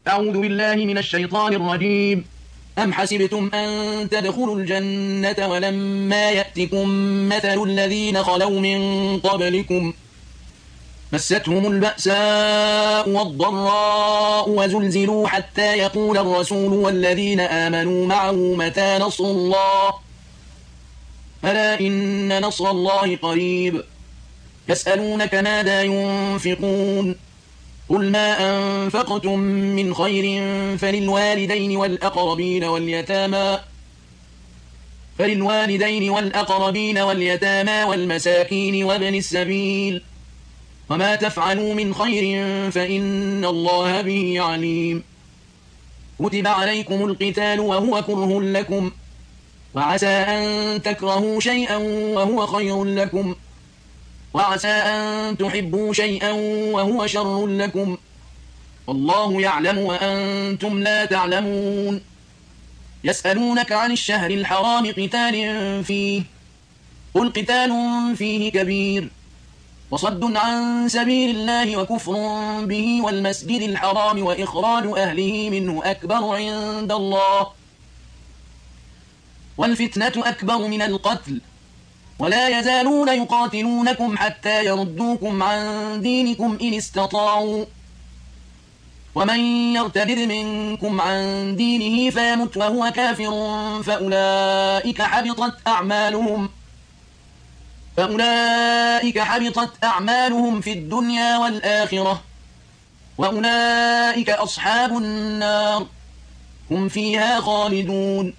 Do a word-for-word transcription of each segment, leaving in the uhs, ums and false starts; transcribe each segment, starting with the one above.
أعوذ بالله من الشيطان الرجيم. أم حسبتم أن تدخلوا الجنة ولما يأتكم مثل الذين خلوا من قبلكم مستهم البأساء والضراء وزلزلوا حتى يقول الرسول والذين آمنوا معه متى نصر الله ألا إن نصر الله قريب. يسألونك ماذا ينفقون قل ما أنفقتم من خير فللوالدين والأقربين واليتامى فللوالدين والأقربين واليتامى والمساكين وابن السبيل وما تفعلوا من خير فإن الله به عليم. كتب عليكم القتال وهو كره لكم وعسى أن تكرهوا شيئا وهو خير لكم وعسى أن تحبوا شيئا وهو شر لكم والله يعلم وأنتم لا تعلمون. يسألونك عن الشهر الحرام قتال فيه قل قتال فيه كبير وصد عن سبيل الله وكفر به والمسجد الحرام وإخراج أهله منه أكبر عند الله والفتنة أكبر من القتل ولا يزالون يقاتلونكم حتى يردوكم عن دينكم إن استطاعوا ومن يرتد منكم عن دينه فيمت وهو كافر فأولئك حبطت أعمالهم فأولئك حبطت أعمالهم في الدنيا والآخرة وأولئك أصحاب النار هم فيها خالدون.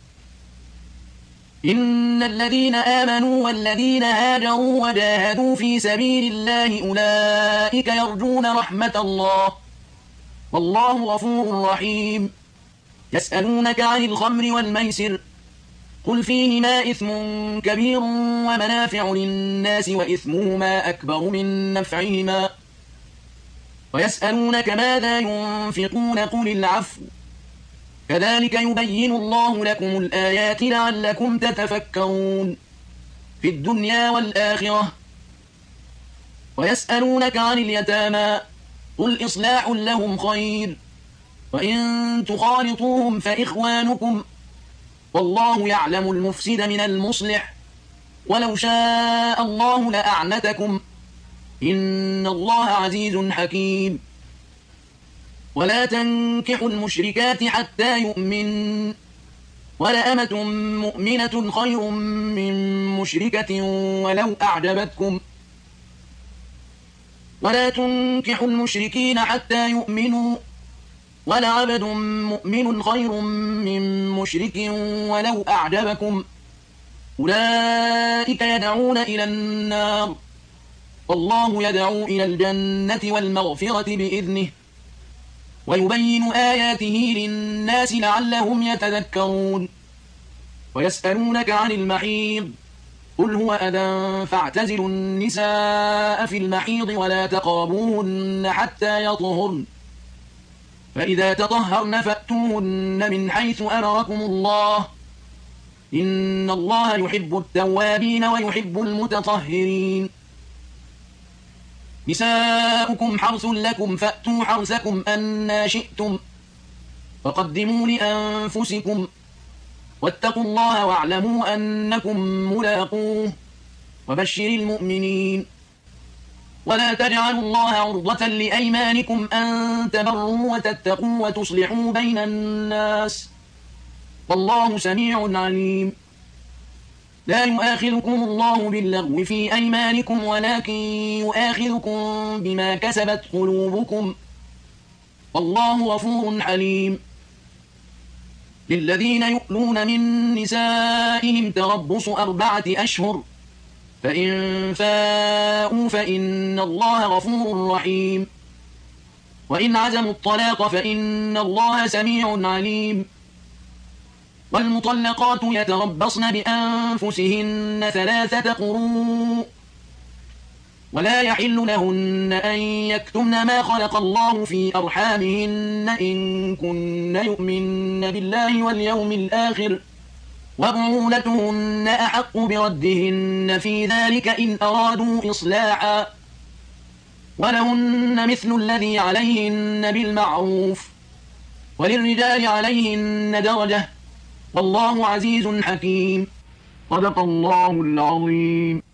إن الذين آمنوا والذين هاجروا وجاهدوا في سبيل الله أولئك يرجون رحمة الله والله غفور رحيم. يسألونك عن الخمر والميسر قل فيهما إثم كبير ومنافع للناس وإثمهما أكبر من نفعهما ويسألونك ماذا ينفقون قل العفو كذلك يبين الله لكم الآيات لعلكم تتفكرون في الدنيا والآخرة. ويسألونك عن اليتامى قل إصلاح لهم خير وإن تخالطوهم فإخوانكم والله يعلم المفسد من المصلح ولو شاء الله لأعنتكم إن الله عزيز حكيم. ولا تنكحوا المشركات حتى يؤمن ولأمة مؤمنة خير من مشركة ولو أعجبتكم ولا تنكحوا المشركين حتى يؤمنوا ولعبد مؤمن خير من مشرك ولو أعجبكم أولئك يدعون إلى النار والله يدعو إلى الجنة والمغفرة بإذنه ويبين آياته للناس لعلهم يتذكرون. ويسألونك عن المحيض قل هو أذى فاعتزلوا النساء في المحيض ولا تقربوهن حتى يطهرن فإذا تطهرن فأتوهن من حيث أمركم الله إن الله يحب التوابين ويحب المتطهرين. نساؤكم حرث لكم فأتوا حرثكم أنى شئتم وقدموا لأنفسكم واتقوا الله واعلموا أنكم ملاقوه وبشر المؤمنين. ولا تجعلوا الله عرضة لأيمانكم أن تبروا وتتقوا وتصلحوا بين الناس والله سميع عليم. لا يؤاخذكم الله باللغو في أيمانكم ولكن يؤاخذكم بما كسبت قلوبكم والله غفور حليم. للذين يؤلون من نسائهم تربص أربعة أشهر فإن فاءوا فإن الله غفور رحيم. وإن عزموا الطلاق فإن الله سميع عليم. والمطلقات يتربصن بأنفسهن ثلاثة قروء ولا يحل لهن أن يكتمن ما خلق الله في أرحامهن إن كن يؤمن بالله واليوم الآخر وبعولتهن أحق بردهن في ذلك إن أرادوا إصلاحا ولهن مثل الذي عليهن بالمعروف وللرجال عليهن درجة والله عزيز حكيم. صدق الله العظيم.